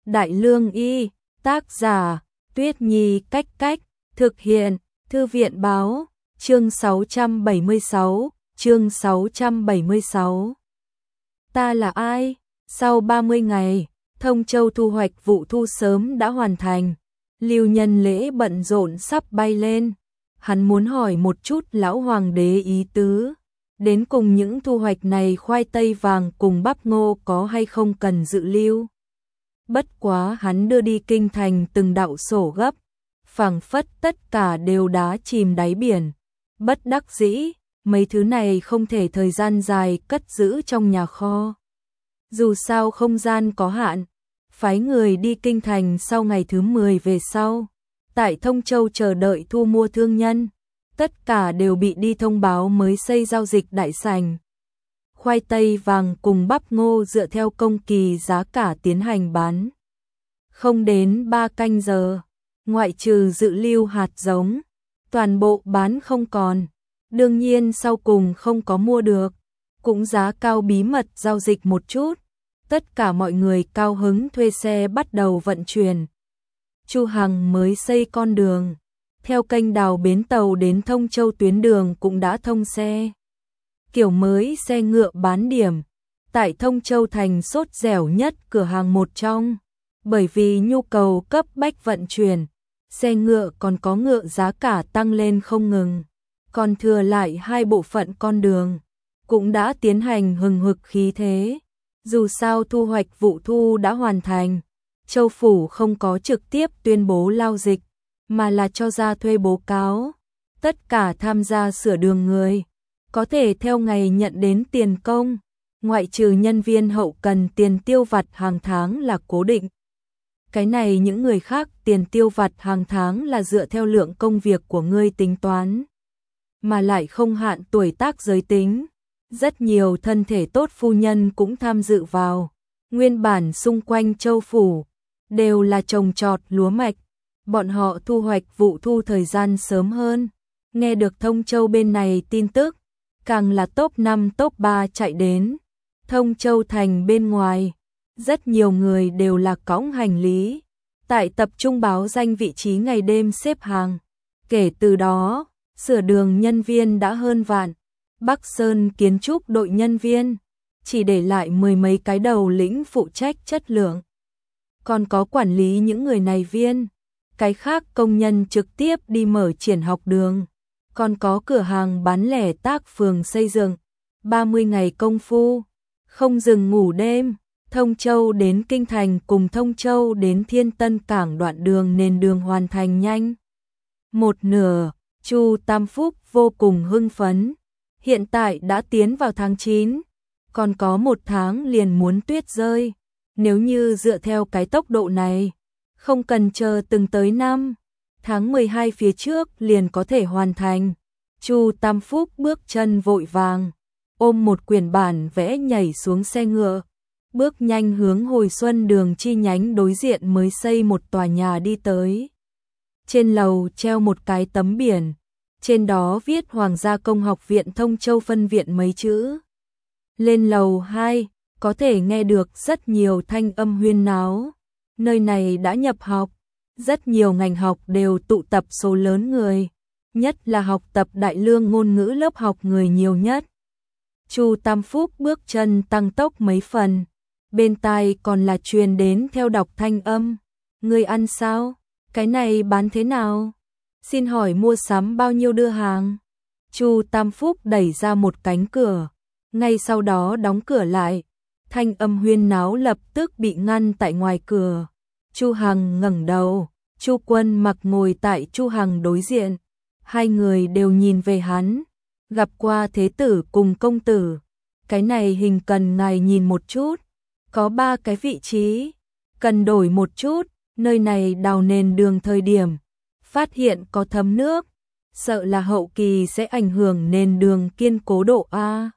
Đại Lương Y, tác giả, Tuyết Nhi Cách Cách, thực hiện, Thư viện Báo, chương 676, chương 676. Ta là ai? Sau 30 ngày, Thông Châu thu hoạch vụ thu sớm đã hoàn thành. Lưu Nhân Lễ bận rộn sắp bay lên. Hắn muốn hỏi một chút lão hoàng đế ý tứ. Đến cùng những thu hoạch này khoai tây vàng cùng bắp ngô có hay không cần dự lưu. Bất quá hắn đưa đi kinh thành từng đạo sổ gấp, phảng phất tất cả đều đá chìm đáy biển. Bất đắc dĩ, mấy thứ này không thể thời gian dài cất giữ trong nhà kho. Dù sao không gian có hạn, phái người đi kinh thành sau ngày thứ 10 về sau. Tại Thông Châu chờ đợi thu mua thương nhân, tất cả đều bị đi thông báo mới xây giao dịch đại sảnh. Khoai tây vàng cùng bắp ngô dựa theo công kỳ giá cả tiến hành bán. Không đến 3 canh giờ, ngoại trừ dự lưu hạt giống, toàn bộ bán không còn. Đương nhiên sau cùng không có mua được, cũng giá cao bí mật giao dịch một chút. Tất cả mọi người cao hứng thuê xe bắt đầu vận chuyển. Chu Hằng mới xây con đường, theo kênh đào bến tàu đến Thông Châu tuyến đường cũng đã thông xe. Kiểu mới xe ngựa bán điểm, tại Thông Châu thành sốt dẻo nhất cửa hàng một trong, bởi vì nhu cầu cấp bách vận chuyển, xe ngựa còn có ngựa giá cả tăng lên không ngừng. Còn thừa lại 2 bộ phận con đường, cũng đã tiến hành hừng hực khí thế. Dù sao thu hoạch vụ thu đã hoàn thành, Châu Phủ không có trực tiếp tuyên bố lao dịch, mà là cho ra thuê báo cáo. Tất cả tham gia sửa đường người, có thể theo ngày nhận đến tiền công, ngoại trừ nhân viên hậu cần tiền tiêu vặt hàng tháng là cố định. Cái này những người khác tiền tiêu vặt hàng tháng là dựa theo lượng công việc của ngươi tính toán, mà lại không hạn tuổi tác giới tính. Rất nhiều thân thể tốt phu nhân cũng tham dự vào. Nguyên bản xung quanh Châu Phủ đều là trồng trọt lúa mạch, bọn họ thu hoạch vụ thu thời gian sớm hơn. Nghe được Thông Châu bên này tin tức, càng là top 5 top 3 chạy đến. Thông Châu thành bên ngoài, rất nhiều người đều là cõng hành lý, tại tập trung báo danh vị trí ngày đêm xếp hàng. Kể từ đó, sửa đường nhân viên đã hơn vạn. Bắc Sơn kiến trúc đội nhân viên chỉ để lại 10 mấy cái đầu lĩnh phụ trách chất lượng, còn có quản lý những người này viên. Cái khác công nhân trực tiếp đi mở triển học đường, còn có cửa hàng bán lẻ tác phường xây dựng. 30 ngày công phu, không dừng ngủ đêm. Thông Châu đến Kinh Thành cùng Thông Châu đến Thiên Tân Cảng đoạn đường nền đường hoàn thành nhanh một nửa. Chu Tam Phúc vô cùng hưng phấn. Hiện tại đã tiến vào tháng 9, còn có 1 tháng liền muốn tuyết rơi. Nếu như dựa theo cái tốc độ này, không cần chờ từng tới năm, tháng 12 phía trước liền có thể hoàn thành. Chu Tam Phúc bước chân vội vàng, ôm một quyển bản vẽ nhảy xuống xe ngựa, bước nhanh hướng Hồi Xuân đường chi nhánh đối diện mới xây một tòa nhà đi tới. Trên lầu treo một cái tấm biển, trên đó viết Hoàng gia Công học viện Thông Châu phân viện mấy chữ. Lên lầu 2, có thể nghe được rất nhiều thanh âm huyên náo. Nơi này đã nhập học, rất nhiều ngành học đều tụ tập số lớn người, nhất là học tập Đại Lương ngôn ngữ lớp học người nhiều nhất. Chu Tam Phúc bước chân tăng tốc mấy phần, bên tai còn là truyền đến theo đọc thanh âm. Người ăn sao? Cái này bán thế nào? Xin hỏi mua sắm bao nhiêu đưa hàng? Chu Tam Phúc đẩy ra một cánh cửa, ngay sau đó đóng cửa lại. Thanh âm huyên náo lập tức bị ngăn tại ngoài cửa. Chu Hằng ngẩng đầu, Chu Quân Mặc ngồi tại Chu Hằng đối diện. Hai người đều nhìn về hắn. Gặp qua thế tử cùng công tử. Cái này hình cần ngài nhìn một chút. Có 3 cái vị trí, cần đổi một chút. Nơi này đào nền đường thời điểm phát hiện có thấm nước, sợ là hậu kỳ sẽ ảnh hưởng nền đường kiên cố độ A.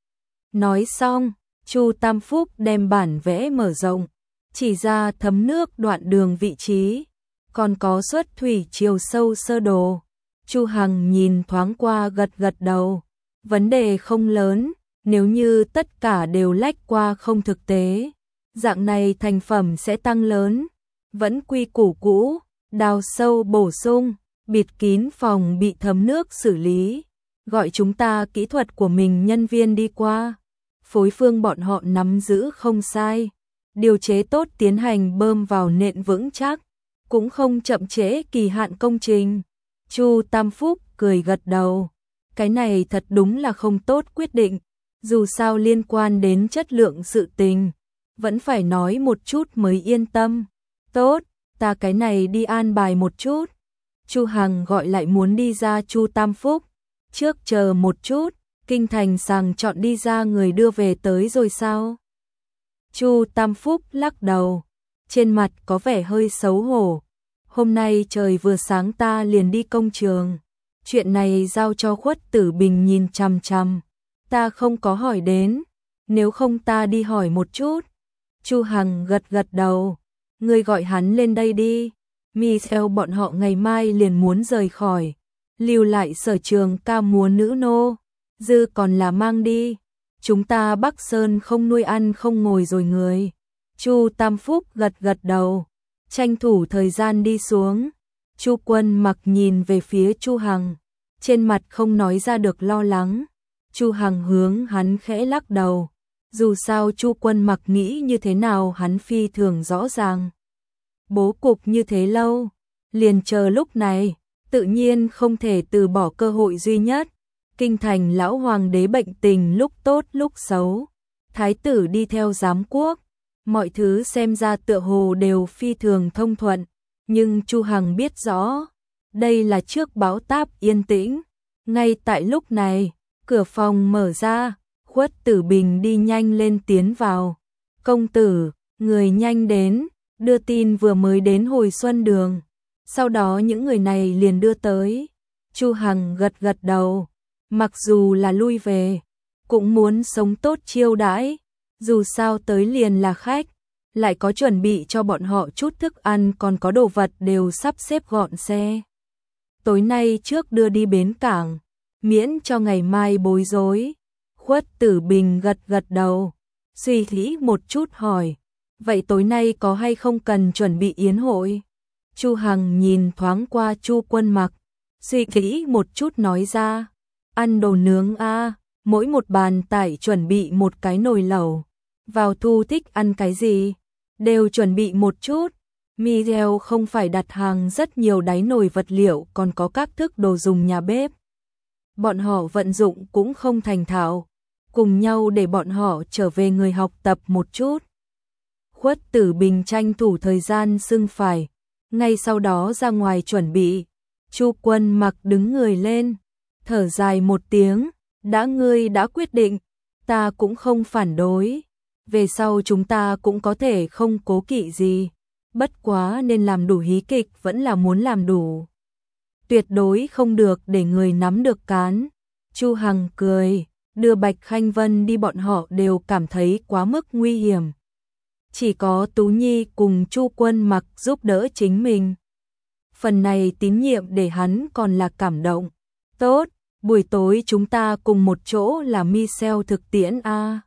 Nói xong, Chu Tam Phúc đem bản vẽ mở rộng, chỉ ra thấm nước đoạn đường vị trí, còn có xuất thủy chiều sâu sơ đồ. Chu Hằng nhìn thoáng qua gật gật đầu, vấn đề không lớn, nếu như tất cả đều lách qua không thực tế, Dạng này thành phẩm sẽ tăng lớn, vẫn quy củ cũ, đào sâu bổ sung, bịt kín phòng bị thấm nước xử lý, gọi chúng ta kỹ thuật của mình nhân viên đi qua. Phối phương bọn họ nắm giữ không sai, điều chế tốt tiến hành bơm vào nền vững chắc, cũng không chậm trễ kỳ hạn công trình. Chu Tam Phúc cười gật đầu, cái này thật đúng là không tốt quyết định, dù sao liên quan đến chất lượng sự tình, vẫn phải nói một chút mới yên tâm. Tốt, ta cái này đi an bài một chút. Chu Hằng gọi lại muốn đi ra Chu Tam Phúc, trước chờ một chút, kinh thành sàng chọn đi ra người đưa về tới rồi sao? Chu Tam Phúc lắc đầu, trên mặt có vẻ hơi xấu hổ. Hôm nay trời vừa sáng ta liền đi công trường, chuyện này giao cho Khuất Tử Bình nhìn chằm chằm, ta không có hỏi đến, nếu không ta đi hỏi một chút. Chu Hằng gật gật đầu, ngươi gọi hắn lên đây đi. Michel bọn họ ngày mai liền muốn rời khỏi, lưu lại Sở Trường ca múa nữ nô, dư còn là mang đi. Chúng ta Bắc Sơn không nuôi ăn không ngồi rồi người. Chu Tam Phúc gật gật đầu, tranh thủ thời gian đi xuống. Chu Quân Mặc nhìn về phía Chu Hằng, trên mặt không nói ra được lo lắng. Chu Hằng hướng hắn khẽ lắc đầu, dù sao Chu Quân Mặc nghĩ như thế nào hắn phi thường rõ ràng. Bố cục như thế lâu, liền chờ lúc này, tự nhiên không thể từ bỏ cơ hội duy nhất. Kinh thành lão hoàng đế bệnh tình lúc tốt lúc xấu, thái tử đi theo giám quốc, mọi thứ xem ra tựa hồ đều phi thường thông thuận, nhưng Chu Hằng biết rõ, đây là trước báo táp yên tĩnh. Ngay tại lúc này, cửa phòng mở ra, Khuất Tử Bình đi nhanh lên tiến vào. Công tử, người nhanh đến, đưa tin vừa mới đến Hồi Xuân Đường. Sau đó những người này liền đưa tới. Chu Hằng gật gật đầu, mặc dù là lui về, cũng muốn sống tốt chiêu đãi, dù sao tới liền là khách, lại có chuẩn bị cho bọn họ chút thức ăn còn có đồ vật đều sắp xếp gọn xe. Tối nay trước đưa đi bến cảng, miễn cho ngày mai bối rối. Khuất Tử Bình gật gật đầu, suy nghĩ một chút hỏi, vậy tối nay có hay không cần chuẩn bị yến hội? Chu Hằng nhìn thoáng qua Chu Quân Mặc, suy nghĩ một chút nói ra, ăn đồ nướng a, mỗi một bàn tải chuẩn bị một cái nồi lẩu, vào thu thích ăn cái gì, đều chuẩn bị một chút. Michel không phải đặt hàng rất nhiều đáy nồi vật liệu còn có các thức đồ dùng nhà bếp. Bọn họ vận dụng cũng không thành thạo, cùng nhau để bọn họ trở về người học tập một chút. Khuất Tử Bình tranh thủ thời gian xưng phải, ngay sau đó ra ngoài chuẩn bị. Chu Quân Mặc đứng người lên, thở dài một tiếng, ngươi đã quyết định, ta cũng không phản đối. Về sau chúng ta cũng có thể không cố kỵ gì, bất quá nên làm đủ hí kịch vẫn là muốn làm đủ. Tuyệt đối không được để người nắm được cán. Chu Hằng cười, đưa Bạch Khanh Vân đi bọn họ đều cảm thấy quá mức nguy hiểm. Chỉ có Tú Nhi cùng Chu Quân Mặc giúp đỡ chính mình. Phần này tín nhiệm để hắn còn là cảm động. Tốt, buổi tối chúng ta cùng một chỗ là Michel thực tiễn a.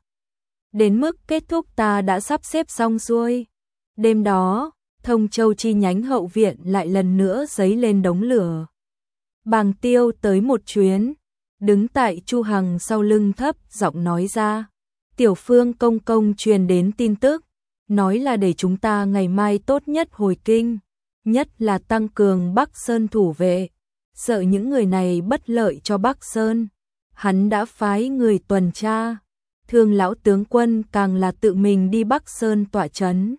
Đến mức kết thúc ta đã sắp xếp xong xuôi. Đêm đó, Thông Châu chi nhánh hậu viện lại lần nữa dấy lên đống lửa. Bàng Tiêu tới một chuyến, đứng tại Chu Hằng sau lưng thấp giọng nói ra, Tiểu Phương công công truyền đến tin tức, nói là để chúng ta ngày mai tốt nhất hồi kinh, nhất là tăng cường Bắc Sơn thủ vệ, sợ những người này bất lợi cho Bắc Sơn. Hắn đã phái người tuần tra, Thương lão tướng quân càng là tự mình đi Bắc Sơn tọa trấn.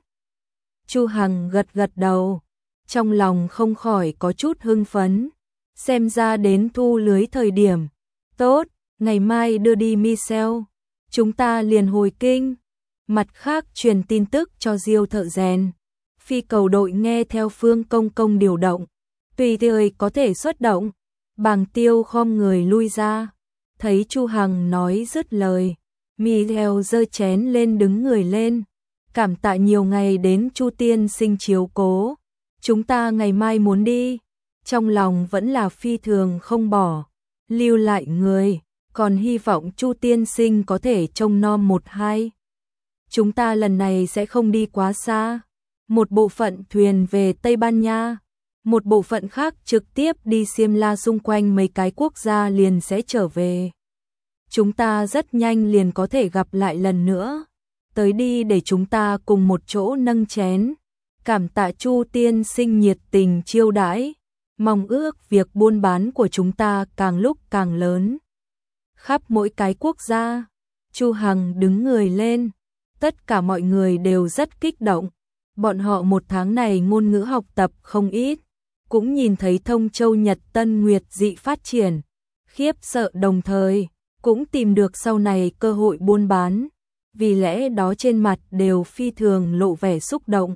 Chu Hằng gật gật đầu, trong lòng không khỏi có chút hưng phấn, xem ra đến thu lưới thời điểm. Tốt, ngày mai đưa đi Michel, chúng ta liền hồi kinh. Mặt khác truyền tin tức cho Diêu thợ rèn, phi cầu đội nghe theo Phương công công điều động, tùy thời có thể xuất động. Bàng Tiêu khom người lui ra, thấy Chu Hằng nói dứt lời, Michel giơ chén lên đứng người lên, cảm tạ nhiều ngày đến Chu tiên sinh chiếu cố, chúng ta ngày mai muốn đi, trong lòng vẫn là phi thường không bỏ, lưu lại người, còn hy vọng Chu tiên sinh có thể trông nom một hai chúng ta lần này sẽ không đi quá xa. Một bộ phận thuyền về Tây Ban Nha, một bộ phận khác trực tiếp đi xiêm la xung quanh mấy cái quốc gia liền sẽ trở về. Chúng ta rất nhanh liền có thể gặp lại lần nữa. Tới đi để chúng ta cùng một chỗ nâng chén. Cảm tạ Chu tiên sinh nhiệt tình chiêu đãi. Mong ước việc buôn bán của chúng ta càng lúc càng lớn. Khắp mỗi cái quốc gia, Chu Hằng đứng người lên. Tất cả mọi người đều rất kích động. Bọn họ một tháng này ngôn ngữ học tập không ít. Cũng nhìn thấy Thông Châu Nhật Tân Nguyệt dị phát triển. Khiếp sợ đồng thời, cũng tìm được sau này cơ hội buôn bán. Vì lẽ đó trên mặt đều phi thường lộ vẻ xúc động.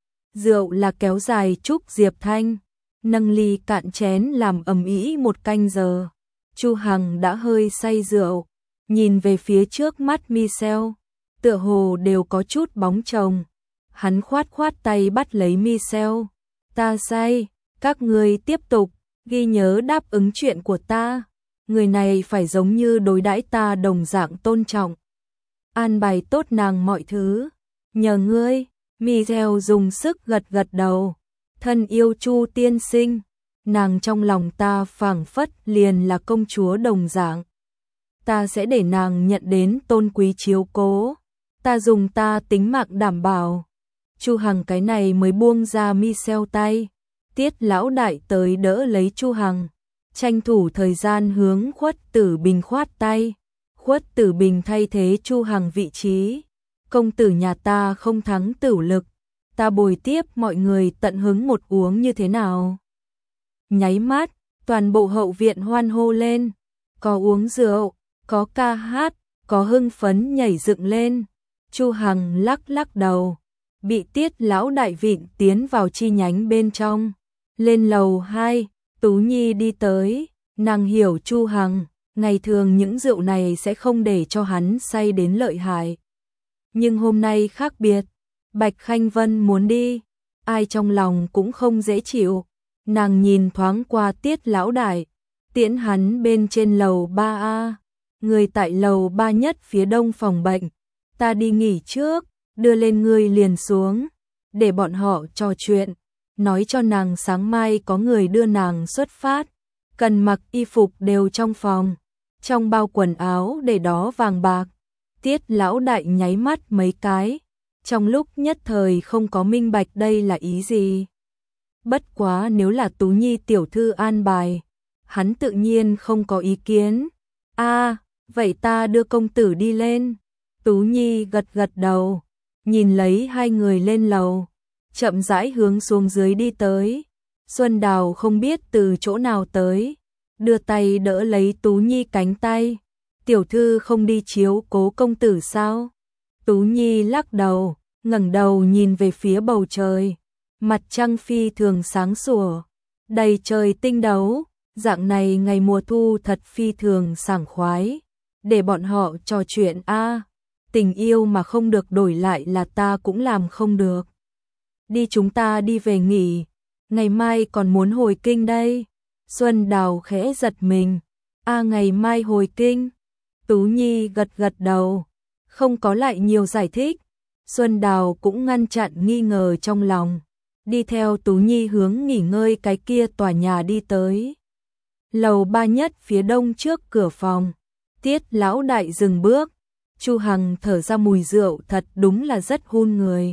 Rượu là kéo dài chúc Diệp Thanh. Nâng ly cạn chén làm ầm ĩ một canh giờ. Chu Hằng đã hơi say rượu. Nhìn về phía trước mắt Michelle. Tựa hồ đều có chút bóng chồng. Hắn khoát khoát tay bắt lấy Michelle. Ta say, các ngươi tiếp tục, ghi nhớ đáp ứng chuyện của ta. Người này phải giống như đối đãi ta đồng dạng tôn trọng. An bài tốt nàng mọi thứ. Nhờ ngươi, Michelle dùng sức gật gật đầu. Thân yêu Chu tiên sinh, nàng trong lòng ta phảng phất liền là công chúa đồng dạng. Ta sẽ để nàng nhận đến tôn quý chiếu cố. Ta dùng ta tính mạng đảm bảo. Chu Hằng cái này mới buông ra Michelle tay. Tiết lão đại tới đỡ lấy Chu Hằng. Tranh thủ thời gian hướng Khuất Tử Bình khoát tay. Khuất Tử Bình thay thế Chu Hằng vị trí. Công tử nhà ta không thắng Tửu Lực. Ta bồi tiếp mọi người tận hứng một uống như thế nào. Nháy mắt, toàn bộ hậu viện hoan hô lên. Có uống rượu, có ca hát, có hưng phấn nhảy dựng lên. Chu Hằng lắc lắc đầu. Bị Tiết lão đại vịn tiến vào chi nhánh bên trong. Lên lầu 2, Tú Nhi đi tới. Nàng hiểu Chu Hằng. Ngày thường những rượu này sẽ không để cho hắn say đến lợi hại. Nhưng hôm nay khác biệt. Bạch Khanh Vân muốn đi. Ai trong lòng cũng không dễ chịu. Nàng nhìn thoáng qua Tiết lão đại. Tiễn hắn bên trên lầu 3A. Người tại lầu 3 nhất phía đông phòng bệnh. Ta đi nghỉ trước. Đưa lên ngươi liền xuống. Để bọn họ trò chuyện. Nói cho nàng sáng mai có người đưa nàng xuất phát. Cần mặc y phục đều trong phòng. Trong bao quần áo để đó vàng bạc. Tiết lão đại nháy mắt mấy cái. Trong lúc nhất thời không có minh bạch đây là ý gì. Bất quá nếu là Tú Nhi tiểu thư an bài. Hắn tự nhiên không có ý kiến. Vậy ta đưa công tử đi lên. Tú Nhi gật gật đầu. Nhìn lấy hai người lên lầu. Chậm rãi hướng xuống dưới đi tới. Xuân Đào không biết từ chỗ nào tới. Đưa tay đỡ lấy Tú Nhi cánh tay. Tiểu thư không đi chiếu cố công tử sao? Tú Nhi lắc đầu, ngẩng đầu nhìn về phía bầu trời. Mặt trăng phi thường sáng sủa, đầy trời tinh đấu. Dạng này ngày mùa thu thật phi thường sảng khoái. Để bọn họ trò chuyện tình yêu mà không được đổi lại là ta cũng làm không được. Đi chúng ta đi về nghỉ. Ngày mai còn muốn hồi kinh đây. Xuân Đào khẽ giật mình. Ngày mai hồi kinh. Tú Nhi gật gật đầu. Không có lại nhiều giải thích. Xuân Đào cũng ngăn chặn nghi ngờ trong lòng. Đi theo Tú Nhi hướng nghỉ ngơi cái kia tòa nhà đi tới. Lầu 3 nhất phía đông trước cửa phòng. Tiết lão đại dừng bước. Chu Hằng thở ra mùi rượu thật đúng là rất hun người.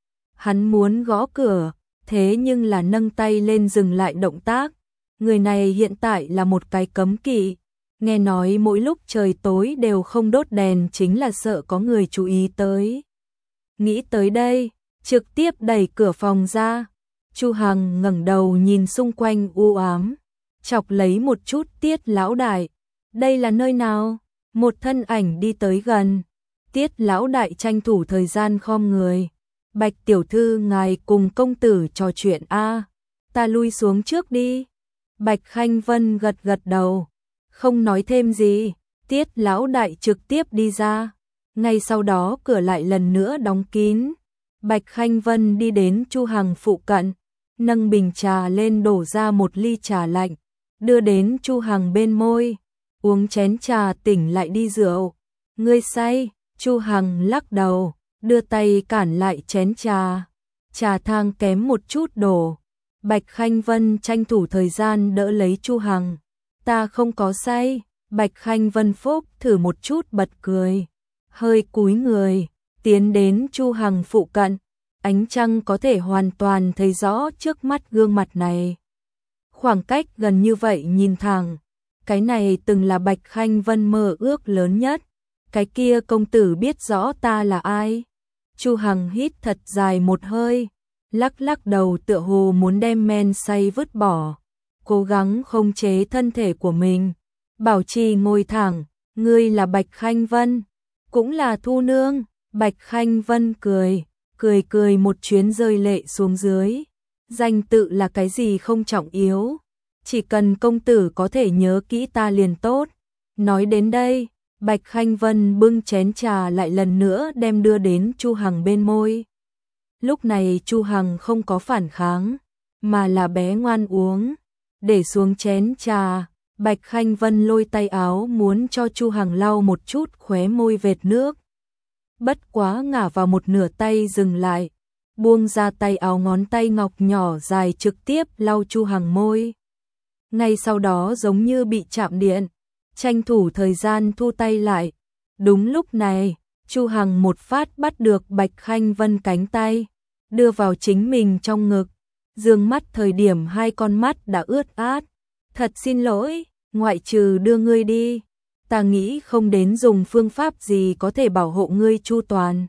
Hắn muốn gõ cửa, thế nhưng là nâng tay lên dừng lại động tác. Người này hiện tại là một cái cấm kỵ. Nghe nói mỗi lúc trời tối đều không đốt đèn chính là sợ có người chú ý tới. Nghĩ tới đây, trực tiếp đẩy cửa phòng ra. Chu Hằng ngẩng đầu nhìn xung quanh u ám, chọc lấy một chút Tiết lão đại. Đây là nơi nào? Một thân ảnh đi tới gần. Tiết lão đại tranh thủ thời gian khom người. Bạch tiểu thư ngài cùng công tử trò chuyện ta lui xuống trước đi. Bạch Khanh Vân gật gật đầu, không nói thêm gì. Tiết lão đại trực tiếp đi ra. Ngay sau đó cửa lại lần nữa đóng kín. Bạch Khanh Vân đi đến Chu Hằng phụ cận, nâng bình trà lên đổ ra một ly trà lạnh, đưa đến Chu Hằng bên môi. Uống chén trà tỉnh lại đi rượu. Ngươi say? Chu Hằng lắc đầu, đưa tay cản lại chén trà. Trà thang kém một chút đổ. Bạch Khanh Vân tranh thủ thời gian đỡ lấy Chu Hằng. Ta không có say. Bạch Khanh Vân phốc thử một chút bật cười. Hơi cúi người, tiến đến Chu Hằng phụ cận. Ánh trăng có thể hoàn toàn thấy rõ trước mắt gương mặt này. Khoảng cách gần như vậy nhìn thẳng. Cái này từng là Bạch Khanh Vân mơ ước lớn nhất. Cái kia công tử biết rõ ta là ai. Chu Hằng hít thật dài một hơi. Lắc lắc đầu tựa hồ muốn đem men say vứt bỏ. Cố gắng khống chế thân thể của mình. Bảo trì ngồi thẳng. Ngươi là Bạch Khanh Vân. Cũng là Thu Nương. Bạch Khanh Vân cười. Cười một chuyến rơi lệ xuống dưới. Danh tự là cái gì không trọng yếu. Chỉ cần công tử có thể nhớ kỹ ta liền tốt. Nói đến đây, Bạch Khanh Vân bưng chén trà lại lần nữa đem đưa đến Chu Hằng bên môi. Lúc này Chu Hằng không có phản kháng, mà là bé ngoan uống. Để xuống chén trà, Bạch Khanh Vân lôi tay áo muốn cho Chu Hằng lau một chút khóe môi vệt nước. Bất quá ngả vào một nửa tay dừng lại, buông ra tay áo, ngón tay ngọc nhỏ dài trực tiếp lau Chu Hằng môi. Ngay sau đó giống như bị chạm điện, tranh thủ thời gian thu tay lại. Đúng lúc này, Chu Hằng một phát bắt được Bạch Khanh Vân cánh tay, đưa vào chính mình trong ngực. Dương mắt thời điểm hai con mắt đã ướt át. Thật xin lỗi, ngoại trừ đưa ngươi đi, ta nghĩ không đến dùng phương pháp gì có thể bảo hộ ngươi chu toàn.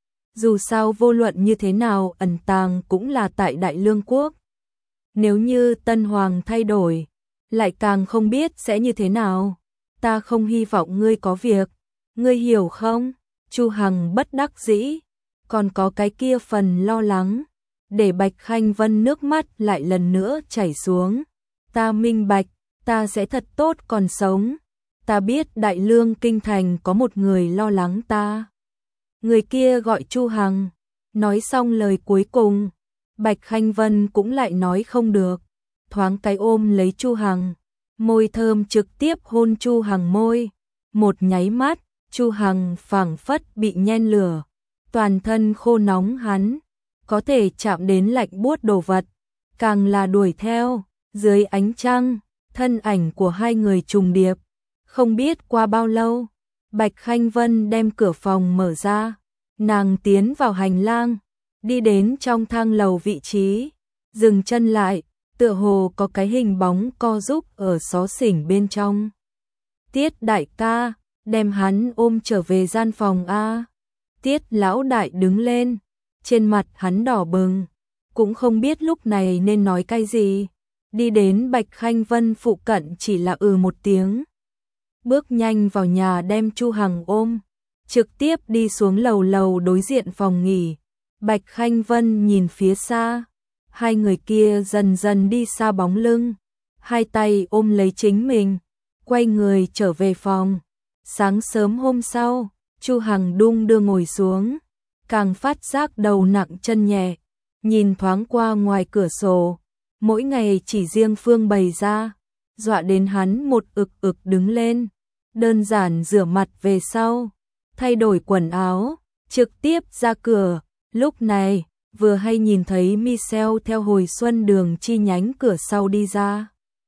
Dù sao vô luận như thế nào ẩn tàng cũng là tại Đại Lương Quốc. Nếu như Tân Hoàng thay đổi, lại càng không biết sẽ như thế nào. Ta không hy vọng ngươi có việc, ngươi hiểu không? Chu Hằng bất đắc dĩ, còn có cái kia phần lo lắng, để Bạch Khanh Vân nước mắt lại lần nữa chảy xuống. Ta minh bạch, ta sẽ thật tốt còn sống. Ta biết Đại Lương Kinh Thành có một người lo lắng ta. Người kia gọi Chu Hằng. Nói xong lời cuối cùng, Bạch Khanh Vân cũng lại nói không được. Thoáng cái ôm lấy Chu Hằng, môi thơm trực tiếp hôn Chu Hằng môi. Một nháy mắt, Chu Hằng phảng phất bị nhen lửa, toàn thân khô nóng, hắn có thể chạm đến lạnh buốt đồ vật, càng là đuổi theo. Dưới ánh trăng, thân ảnh của hai người trùng điệp. Không biết qua bao lâu, Bạch Khanh Vân đem cửa phòng mở ra, nàng tiến vào hành lang, đi đến trong thang lầu vị trí, dừng chân lại, tựa hồ có cái hình bóng co giúp ở xó xỉnh bên trong. Tiết đại ca, đem hắn ôm trở về gian phòng a. Tiết lão đại đứng lên, trên mặt hắn đỏ bừng, cũng không biết lúc này nên nói cái gì. Đi đến Bạch Khanh Vân phụ cận chỉ là một tiếng. Bước nhanh vào nhà đem Chu Hằng ôm, trực tiếp đi xuống lầu đối diện phòng nghỉ. Bạch Khanh Vân nhìn phía xa, hai người kia dần dần đi xa bóng lưng, hai tay ôm lấy chính mình, quay người trở về phòng. Sáng sớm hôm sau, Chu Hằng đung đưa ngồi xuống, càng phát giác đầu nặng chân nhẹ, nhìn thoáng qua ngoài cửa sổ, mỗi ngày chỉ riêng phương bày ra, dọa đến hắn một ực đứng lên. Đơn giản rửa mặt về sau, thay đổi quần áo, trực tiếp ra cửa. Lúc này, vừa hay nhìn thấy Michelle theo hồi xuân đường chi nhánh cửa sau đi ra.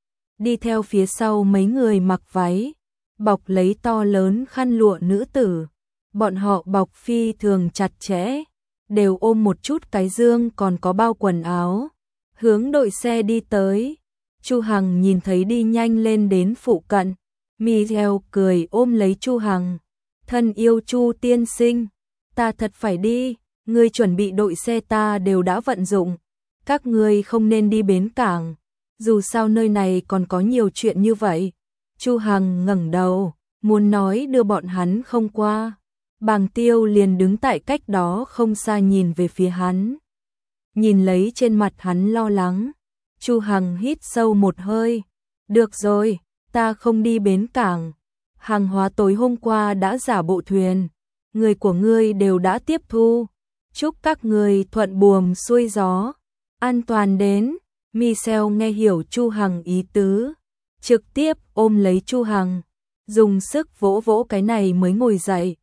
Đi theo phía sau mấy người mặc váy, bọc lấy to lớn khăn lụa nữ tử. Bọn họ bọc phi thường chặt chẽ, đều ôm một chút cái dương còn có bao quần áo, hướng đội xe đi tới. Chu Hằng nhìn thấy đi nhanh lên đến phụ cận, Michelle cười ôm lấy Chu Hằng. Thân yêu Chu tiên sinh, ta thật phải đi, ngươi chuẩn bị đội xe ta đều đã vận dụng, các ngươi không nên đi bến cảng, dù sao nơi này còn có nhiều chuyện như vậy. Chu Hằng ngẩng đầu, muốn nói đưa bọn hắn không qua. Bàng Tiêu liền đứng tại cách đó không xa nhìn về phía hắn. Nhìn lấy trên mặt hắn lo lắng, Chu Hằng hít sâu một hơi. Được rồi, ta không đi bến cảng. Hàng hóa tối hôm qua đã giả bộ thuyền, người của ngươi đều đã tiếp thu. Chúc các ngươi thuận buồm xuôi gió, an toàn đến. Michelle nghe hiểu Chu Hằng ý tứ, trực tiếp ôm lấy Chu Hằng, dùng sức vỗ vỗ cái này mới ngồi dậy.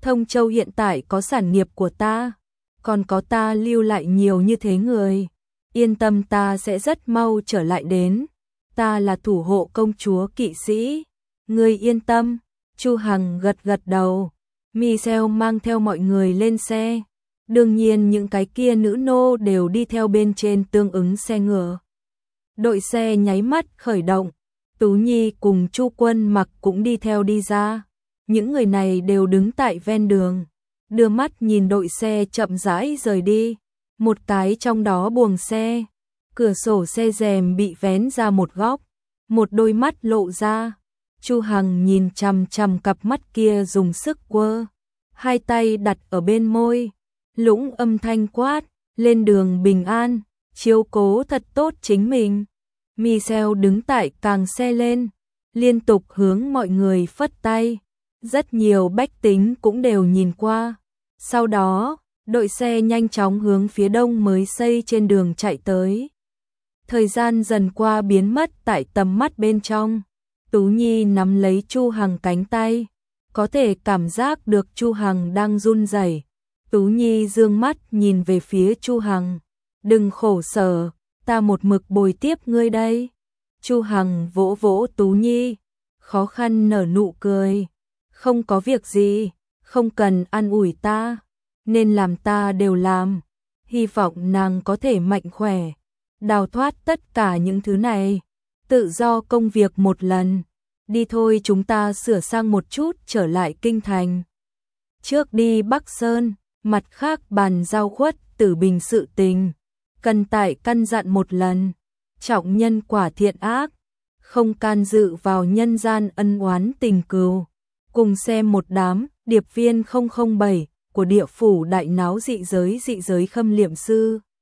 Thông Châu hiện tại có sản nghiệp của ta, còn có ta lưu lại nhiều như thế người. Yên tâm, ta sẽ rất mau trở lại đến. Ta là thủ hộ công chúa kỵ sĩ. Ngươi yên tâm. Chu Hằng gật gật đầu. Michelle mang theo mọi người lên xe. Đương nhiên những cái kia nữ nô đều đi theo bên trên tương ứng xe ngựa. Đội xe nháy mắt khởi động. Tú Nhi cùng Chu Quân Mặc cũng đi theo đi ra. Những người này đều đứng tại ven đường, đưa mắt nhìn đội xe chậm rãi rời đi. Một cái trong đó buồng xe, cửa sổ xe rèm bị vén ra một góc, một đôi mắt lộ ra. Chu Hằng nhìn chằm chằm cặp mắt kia dùng sức quơ, hai tay đặt ở bên môi, lũng âm thanh quát, lên đường bình an, chiếu cố thật tốt chính mình. Michelle đứng tại càng xe lên, liên tục hướng mọi người phất tay. Rất nhiều bách tính cũng đều nhìn qua. Sau đó, đội xe nhanh chóng hướng phía đông mới xây trên đường chạy tới. Thời gian dần qua biến mất tại tầm mắt bên trong. Tú Nhi nắm lấy Chu Hằng cánh tay, có thể cảm giác được Chu Hằng đang run rẩy. Tú Nhi dương mắt nhìn về phía Chu Hằng, đừng khổ sở, ta một mực bồi tiếp ngươi đây. Chu Hằng vỗ vỗ Tú Nhi, khó khăn nở nụ cười. Không có việc gì, không cần an ủi ta, nên làm ta đều làm. Hy vọng nàng có thể mạnh khỏe, đào thoát tất cả những thứ này. Tự do công việc một lần. Đi thôi, chúng ta sửa sang một chút trở lại kinh thành. Trước đi Bắc Sơn, mặt khác bàn giao Khuất Tử Bình sự tình. Cần tại căn dặn một lần, trọng nhân quả thiện ác, không can dự vào nhân gian ân oán tình cừu. Cùng xem một đám điệp viên 007 của địa phủ đại náo dị giới khâm liệm sư.